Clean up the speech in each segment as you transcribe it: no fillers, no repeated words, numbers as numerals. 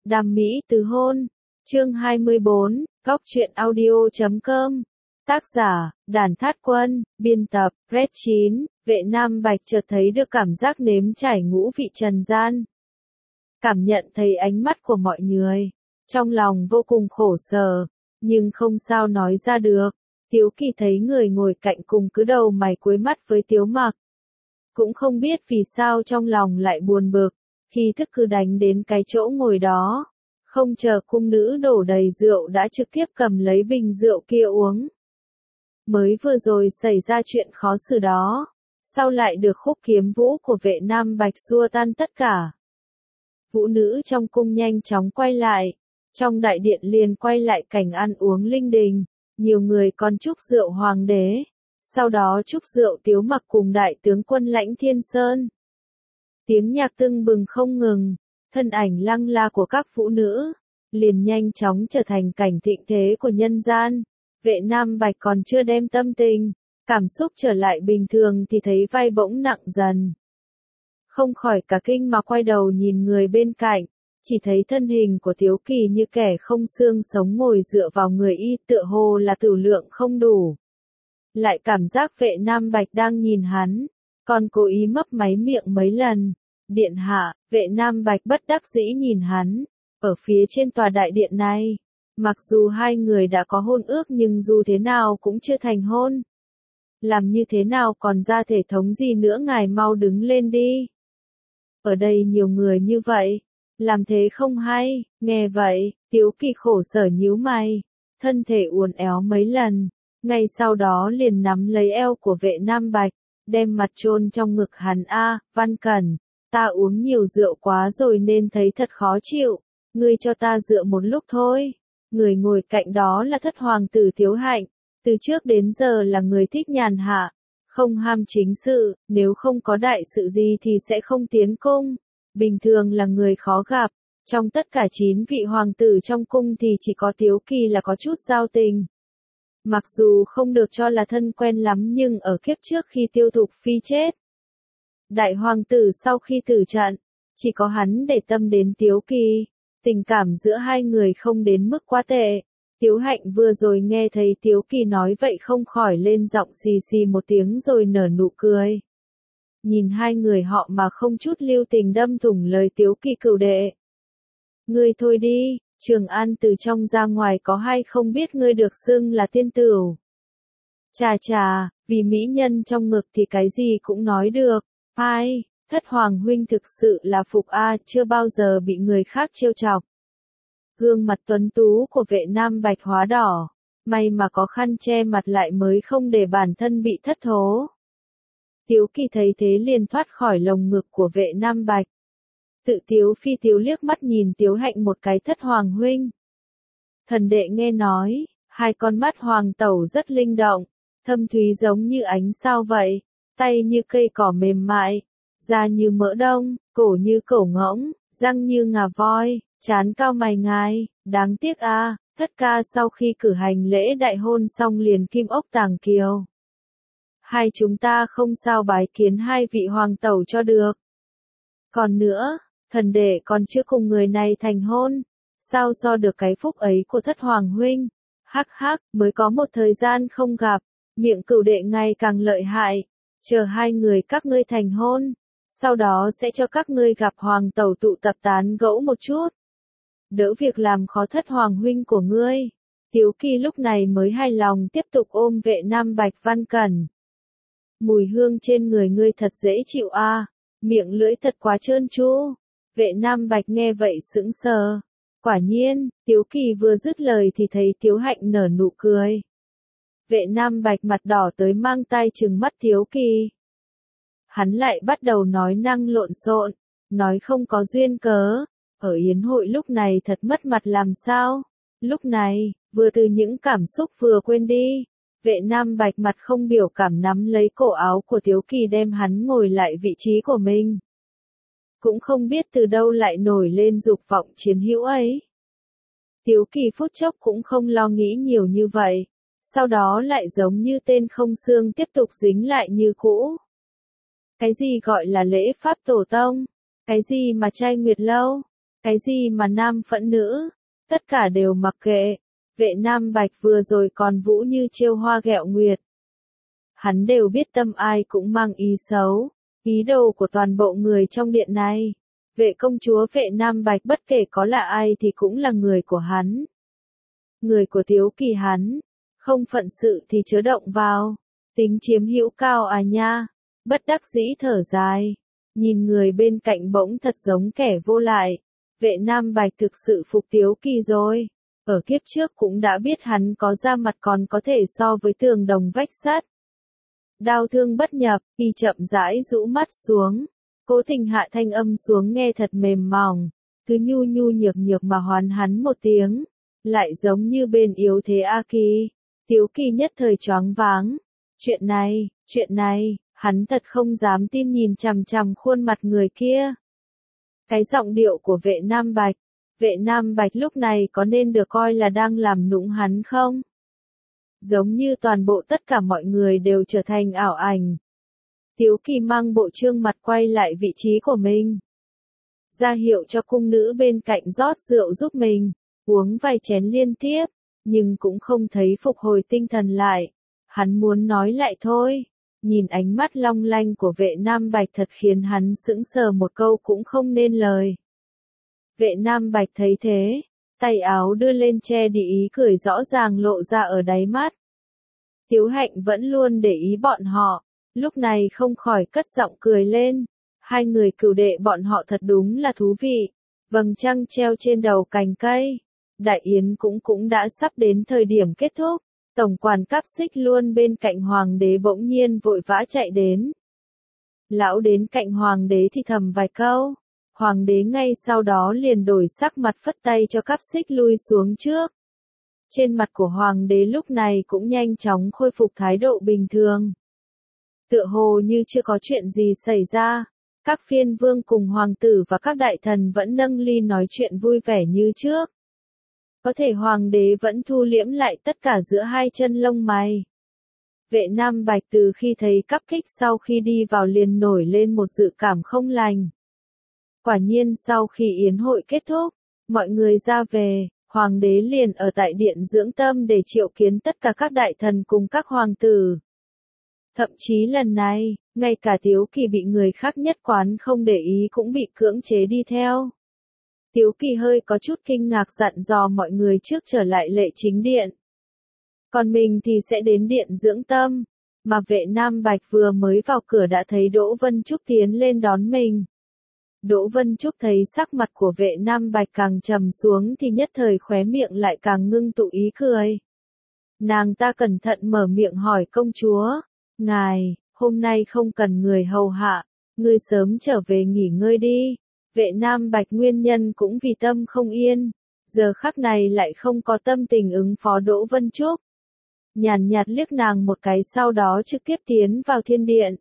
Đam mỹ từ hôn. Chương 24, Góc truyện audio.com. Tác giả, Đàn Thát Quân, biên tập, Red 9, Vệ Nam Bạch chợt thấy được cảm giác nếm trải ngũ vị trần gian. Cảm nhận thấy ánh mắt của mọi người, trong lòng vô cùng khổ sở, nhưng không sao nói ra được. Tiếu Kỳ thấy người ngồi cạnh cùng cứ đầu mày cuối mắt với Tiếu Mặc. Cũng không biết vì sao trong lòng lại buồn bực, khi thức cứ đánh đến cái chỗ ngồi đó. Không chờ cung nữ đổ đầy rượu đã trực tiếp cầm lấy bình rượu kia uống. Mới vừa rồi xảy ra chuyện khó xử đó, sau lại được khúc kiếm vũ của Vệ Nam Bạch xua tan tất cả. Vũ nữ trong cung nhanh chóng quay lại, trong đại điện liền quay lại cảnh ăn uống linh đình, nhiều người còn chúc rượu hoàng đế, sau đó chúc rượu Tiếu Mặc cùng đại tướng quân Lãnh Thiên Sơn. Tiếng nhạc tưng bừng không ngừng, thân ảnh lăng la của các vũ nữ, liền nhanh chóng trở thành cảnh thịnh thế của nhân gian. Vệ Nam Bạch còn chưa đem tâm tình, cảm xúc trở lại bình thường thì thấy vai bỗng nặng dần. Không khỏi cả kinh mà quay đầu nhìn người bên cạnh, chỉ thấy thân hình của Tiếu Kỳ như kẻ không xương sống ngồi dựa vào người y, tựa hồ là tử lượng không đủ. Lại cảm giác Vệ Nam Bạch đang nhìn hắn, còn cố ý mấp máy miệng mấy lần. Điện hạ, Vệ Nam Bạch bất đắc dĩ nhìn hắn, ở phía trên tòa đại điện này. Mặc dù hai người đã có hôn ước nhưng dù thế nào cũng chưa thành hôn. Làm như thế nào còn ra thể thống gì nữa, ngài mau đứng lên đi. Ở đây nhiều người như vậy, làm thế không hay. Nghe vậy, Tiếu Kỳ khổ sở nhíu mày, thân thể uốn éo mấy lần, ngay sau đó liền nắm lấy eo của Vệ Nam Bạch, đem mặt chôn trong ngực hắn. Văn Cẩn, ta uống nhiều rượu quá rồi nên thấy thật khó chịu, ngươi cho ta dựa một lúc thôi. Người ngồi cạnh đó là thất hoàng tử Tiếu Hạnh, từ trước đến giờ là người thích nhàn hạ, không ham chính sự, nếu không có đại sự gì thì sẽ không tiến cung. Bình thường là người khó gặp, trong tất cả 9 vị hoàng tử trong cung thì chỉ có Tiếu Kỳ là có chút giao tình. Mặc dù không được cho là thân quen lắm nhưng ở kiếp trước khi Tiêu Thục Phi chết, đại hoàng tử sau khi tử trận, chỉ có hắn để tâm đến Tiếu Kỳ. Tình cảm giữa hai người không đến mức quá tệ. Tiếu Hạnh vừa rồi nghe thấy Tiếu Kỳ nói vậy không khỏi lên giọng xì xì một tiếng rồi nở nụ cười. Nhìn hai người họ mà không chút lưu tình đâm thủng lời Tiếu Kỳ cửu đệ. Ngươi thôi đi, Trường An từ trong ra ngoài có hay không biết ngươi được xưng là tiên tửu. Chà chà, vì mỹ nhân trong ngực thì cái gì cũng nói được. Ai, thất hoàng huynh thực sự là phục chưa bao giờ bị người khác trêu chọc. Gương mặt tuấn tú của Vệ Nam Bạch hóa đỏ, may mà có khăn che mặt lại mới không để bản thân bị thất thố. Tiếu Kỳ thấy thế liền thoát khỏi lồng ngực của Vệ Nam Bạch. Tự tiếu phi tiếu liếc mắt nhìn Tiếu Hạnh một cái, thất hoàng huynh. Thần đệ nghe nói, hai con mắt hoàng tẩu rất linh động, thâm thúy giống như ánh sao vậy, tay như cây cỏ mềm mại, da như mỡ đông, cổ như cẩu ngỗng, răng như ngà voi, trán cao mày ngài, đáng tiếc thất ca sau khi cử hành lễ đại hôn xong liền kim ốc tàng kiều. Hai chúng ta không sao bái kiến hai vị hoàng tẩu cho được. Còn nữa, thần đệ còn chưa cùng người này thành hôn, sao so được cái phúc ấy của thất hoàng huynh. Hắc hắc, mới có một thời gian không gặp, miệng cửu đệ ngày càng lợi hại, chờ hai người các ngươi thành hôn, sau đó sẽ cho các ngươi gặp hoàng tẩu tụ tập tán gẫu một chút. Đỡ việc làm khó thất hoàng huynh của ngươi. Tiếu Kỳ lúc này mới hài lòng tiếp tục ôm Vệ Nam Bạch. Văn Cẩn, mùi hương trên người ngươi thật dễ chịu miệng lưỡi thật quá trơn tru. Vệ Nam Bạch nghe vậy sững sờ. Quả nhiên, Tiếu Kỳ vừa dứt lời thì thấy Tiếu Hạnh nở nụ cười. Vệ Nam Bạch mặt đỏ tới mang tai trừng mắt Tiếu Kỳ. Hắn lại bắt đầu nói năng lộn xộn, nói không có duyên cớ. Ở yến hội lúc này thật mất mặt làm sao? Lúc này, vừa từ những cảm xúc vừa quên đi, Vệ Nam Bạch mặt không biểu cảm nắm lấy cổ áo của Tiếu Kỳ đem hắn ngồi lại vị trí của mình. Cũng không biết từ đâu lại nổi lên dục vọng chiến hữu ấy. Tiếu Kỳ phút chốc cũng không lo nghĩ nhiều như vậy, sau đó lại giống như tên không xương tiếp tục dính lại như cũ. Cái gì gọi là lễ pháp tổ tông? Cái gì mà trai nguyệt lâu? Cái gì mà nam phẫn nữ, tất cả đều mặc kệ. Vệ Nam Bạch vừa rồi còn vũ như trêu hoa ghẹo nguyệt. Hắn đều biết tâm ai cũng mang ý xấu, ý đồ của toàn bộ người trong điện này. Vệ công chúa Vệ Nam Bạch bất kể có là ai thì cũng là người của hắn. Người của Tiếu Kỳ hắn, không phận sự thì chớ động vào, tính chiếm hữu cao à nha, bất đắc dĩ thở dài, nhìn người bên cạnh bỗng thật giống kẻ vô lại. Vệ Nam Bạch thực sự phục Tiếu Kỳ rồi, ở kiếp trước cũng đã biết hắn có da mặt còn có thể so với tường đồng vách sắt. Đau thương bất nhập, y chậm rãi rũ mắt xuống, cố tình hạ thanh âm xuống nghe thật mềm mỏng, cứ nhu nhu nhược nhược mà hoán hắn một tiếng, lại giống như bên yếu thế A Kỳ. Tiếu Kỳ nhất thời choáng váng, chuyện này, hắn thật không dám tin nhìn chằm chằm khuôn mặt người kia. Cái giọng điệu của Vệ Nam Bạch lúc này có nên được coi là đang làm nũng hắn không? Giống như toàn bộ tất cả mọi người đều trở thành ảo ảnh. Tiếu Kỳ mang bộ trương mặt quay lại vị trí của mình. Ra hiệu cho cung nữ bên cạnh rót rượu giúp mình, uống vài chén liên tiếp, nhưng cũng không thấy phục hồi tinh thần lại. Hắn muốn nói lại thôi, nhìn ánh mắt long lanh của Vệ Nam Bạch thật khiến hắn sững sờ một câu cũng không nên lời. Vệ Nam Bạch thấy thế, tay áo đưa lên che đi ý cười rõ ràng lộ ra ở đáy mắt. Tiếu Hạnh vẫn luôn để ý bọn họ, lúc này không khỏi cất giọng cười lên. Hai người cửu đệ bọn họ thật đúng là thú vị. Vầng trăng treo trên đầu cành cây. Đại yến cũng đã sắp đến thời điểm kết thúc. Tổng quản Cáp Xích luôn bên cạnh hoàng đế bỗng nhiên vội vã chạy đến. Lão đến cạnh hoàng đế thì thầm vài câu. Hoàng đế ngay sau đó liền đổi sắc mặt phất tay cho Cáp Xích lui xuống trước. Trên mặt của hoàng đế lúc này cũng nhanh chóng khôi phục thái độ bình thường. Tựa hồ như chưa có chuyện gì xảy ra, các phiên vương cùng hoàng tử và các đại thần vẫn nâng ly nói chuyện vui vẻ như trước. Có thể hoàng đế vẫn thu liễm lại tất cả giữa hai chân lông mày. Vệ Nam Bạch từ khi thấy Cáp Kích sau khi đi vào liền nổi lên một dự cảm không lành. Quả nhiên sau khi yến hội kết thúc, mọi người ra về, hoàng đế liền ở tại điện dưỡng tâm để triệu kiến tất cả các đại thần cùng các hoàng tử. Thậm chí lần này, ngay cả Tiếu Kỳ bị người khác nhất quán không để ý cũng bị cưỡng chế đi theo. Tiếu Kỳ hơi có chút kinh ngạc dặn dò mọi người trước trở lại lệ chính điện. Còn mình thì sẽ đến điện dưỡng tâm, mà Vệ Nam Bạch vừa mới vào cửa đã thấy Đỗ Vân Trúc tiến lên đón mình. Đỗ Vân Trúc thấy sắc mặt của Vệ Nam Bạch càng trầm xuống thì nhất thời khóe miệng lại càng ngưng tụ ý cười. Nàng ta cẩn thận mở miệng hỏi công chúa, ngài, hôm nay không cần người hầu hạ, ngươi sớm trở về nghỉ ngơi đi. Vệ Nam Bạch nguyên nhân cũng vì tâm không yên, giờ khắc này lại không có tâm tình ứng phó Đỗ Vân Trúc. Nhàn nhạt liếc nàng một cái sau đó trực tiếp tiến vào thiên điện.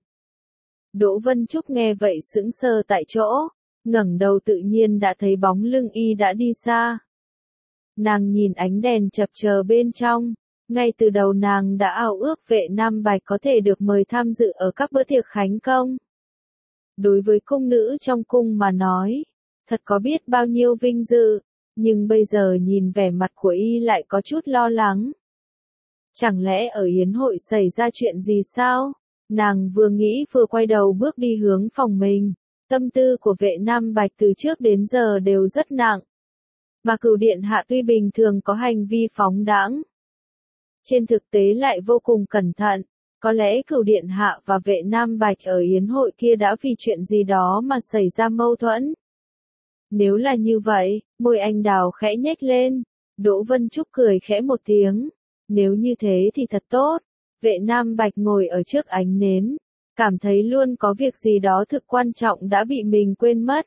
Đỗ Vân Trúc nghe vậy sững sờ tại chỗ, ngẩng đầu tự nhiên đã thấy bóng lưng y đã đi xa. Nàng nhìn ánh đèn chập chờn bên trong, ngay từ đầu nàng đã ao ước Vệ Nam Bạch có thể được mời tham dự ở các bữa tiệc khánh công. Đối với cung nữ trong cung mà nói, thật có biết bao nhiêu vinh dự, nhưng bây giờ nhìn vẻ mặt của y lại có chút lo lắng. Chẳng lẽ ở yến hội xảy ra chuyện gì sao? Nàng vừa nghĩ vừa quay đầu bước đi hướng phòng mình. Tâm tư của Vệ Nam Bạch từ trước đến giờ đều rất nặng. Mà Cửu điện hạ tuy bình thường có hành vi phóng đãng, trên thực tế lại vô cùng cẩn thận. Có lẽ Cửu điện hạ và Vệ Nam Bạch ở yến hội kia đã vì chuyện gì đó mà xảy ra mâu thuẫn. Nếu là như vậy, môi anh đào khẽ nhếch lên. Đỗ Vân Trúc cười khẽ một tiếng. Nếu như thế thì thật tốt. Vệ Nam Bạch ngồi ở trước ánh nến, cảm thấy luôn có việc gì đó thực quan trọng đã bị mình quên mất.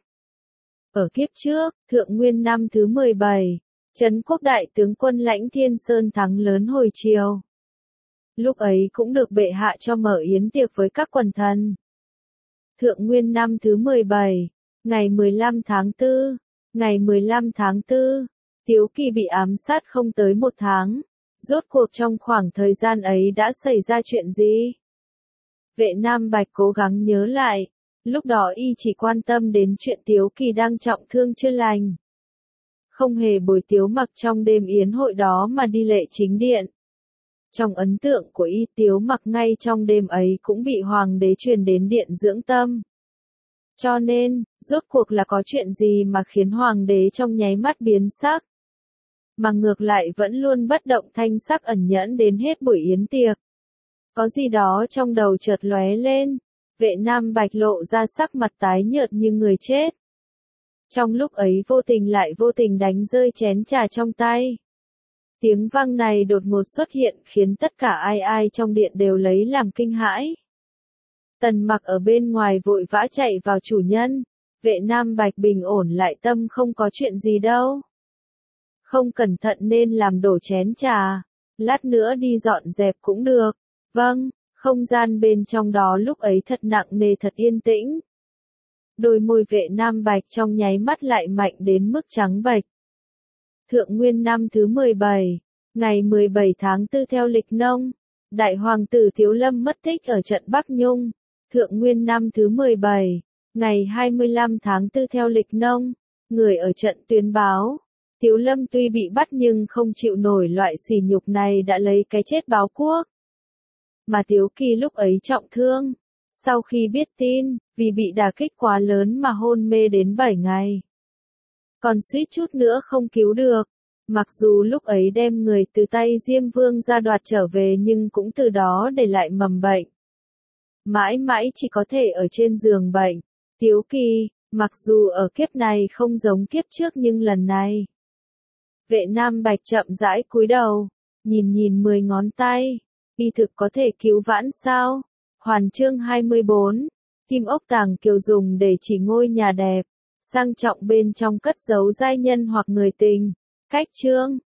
Ở kiếp trước, Thượng Nguyên năm thứ 17, Trấn Quốc đại tướng quân Lãnh Thiên Sơn thắng lớn hồi chiều. Lúc ấy cũng được bệ hạ cho mở yến tiệc với các quần thần. Thượng Nguyên năm thứ 17, ngày 15 tháng 4, Tiếu Kỳ bị ám sát không tới một tháng. Rốt cuộc trong khoảng thời gian ấy đã xảy ra chuyện gì? Vệ Nam Bạch cố gắng nhớ lại, lúc đó y chỉ quan tâm đến chuyện Tiếu Kỳ đang trọng thương chưa lành, không hề bồi Tiếu Mặc trong đêm yến hội đó mà đi lệ chính điện. Trong ấn tượng của y, Tiếu Mặc ngay trong đêm ấy cũng bị hoàng đế truyền đến điện dưỡng tâm. Cho nên, rốt cuộc là có chuyện gì mà khiến hoàng đế trong nháy mắt biến sắc, mà ngược lại vẫn luôn bất động thanh sắc ẩn nhẫn đến hết buổi yến tiệc. Có gì đó trong đầu chợt lóe lên, Vệ Nam Bạch lộ ra sắc mặt tái nhợt như người chết. Trong lúc ấy lại vô tình đánh rơi chén trà trong tay. Tiếng vang này đột ngột xuất hiện khiến tất cả ai trong điện đều lấy làm kinh hãi. Tần Mặc ở bên ngoài vội vã chạy vào chủ nhân. Vệ Nam Bạch bình ổn lại tâm, không có chuyện gì đâu. Không cẩn thận nên làm đổ chén trà. Lát nữa đi dọn dẹp cũng được. Vâng, không gian bên trong đó lúc ấy thật nặng nề, thật yên tĩnh. Đôi môi Vệ Nam Bạch trong nháy mắt lại mạnh đến mức trắng bệch. Thượng Nguyên năm thứ 17, ngày 17 tháng 4 theo lịch nông, Đại Hoàng tử Tiếu Lâm mất tích ở trận Bắc Nhung. Thượng Nguyên năm thứ 17, ngày 25 tháng 4 theo lịch nông, người ở trận tuyên báo. Tiếu Lâm tuy bị bắt nhưng không chịu nổi loại sỉ nhục này, đã lấy cái chết báo quốc. Mà Tiếu Kỳ lúc ấy trọng thương. Sau khi biết tin, vì bị đả kích quá lớn mà hôn mê đến 7 ngày. Còn suýt chút nữa không cứu được. Mặc dù lúc ấy đem người từ tay Diêm Vương ra đoạt trở về nhưng cũng từ đó để lại mầm bệnh. Mãi mãi chỉ có thể ở trên giường bệnh. Tiếu Kỳ, mặc dù ở kiếp này không giống kiếp trước nhưng lần này. Vệ Nam Bạch chậm rãi cúi đầu, nhìn 10 ngón tay. Y thực có thể cứu vãn sao? Hoàn chương 24, kim ốc tàng kiều dùng để chỉ ngôi nhà đẹp, sang trọng bên trong cất giấu giai nhân hoặc người tình. Cách chương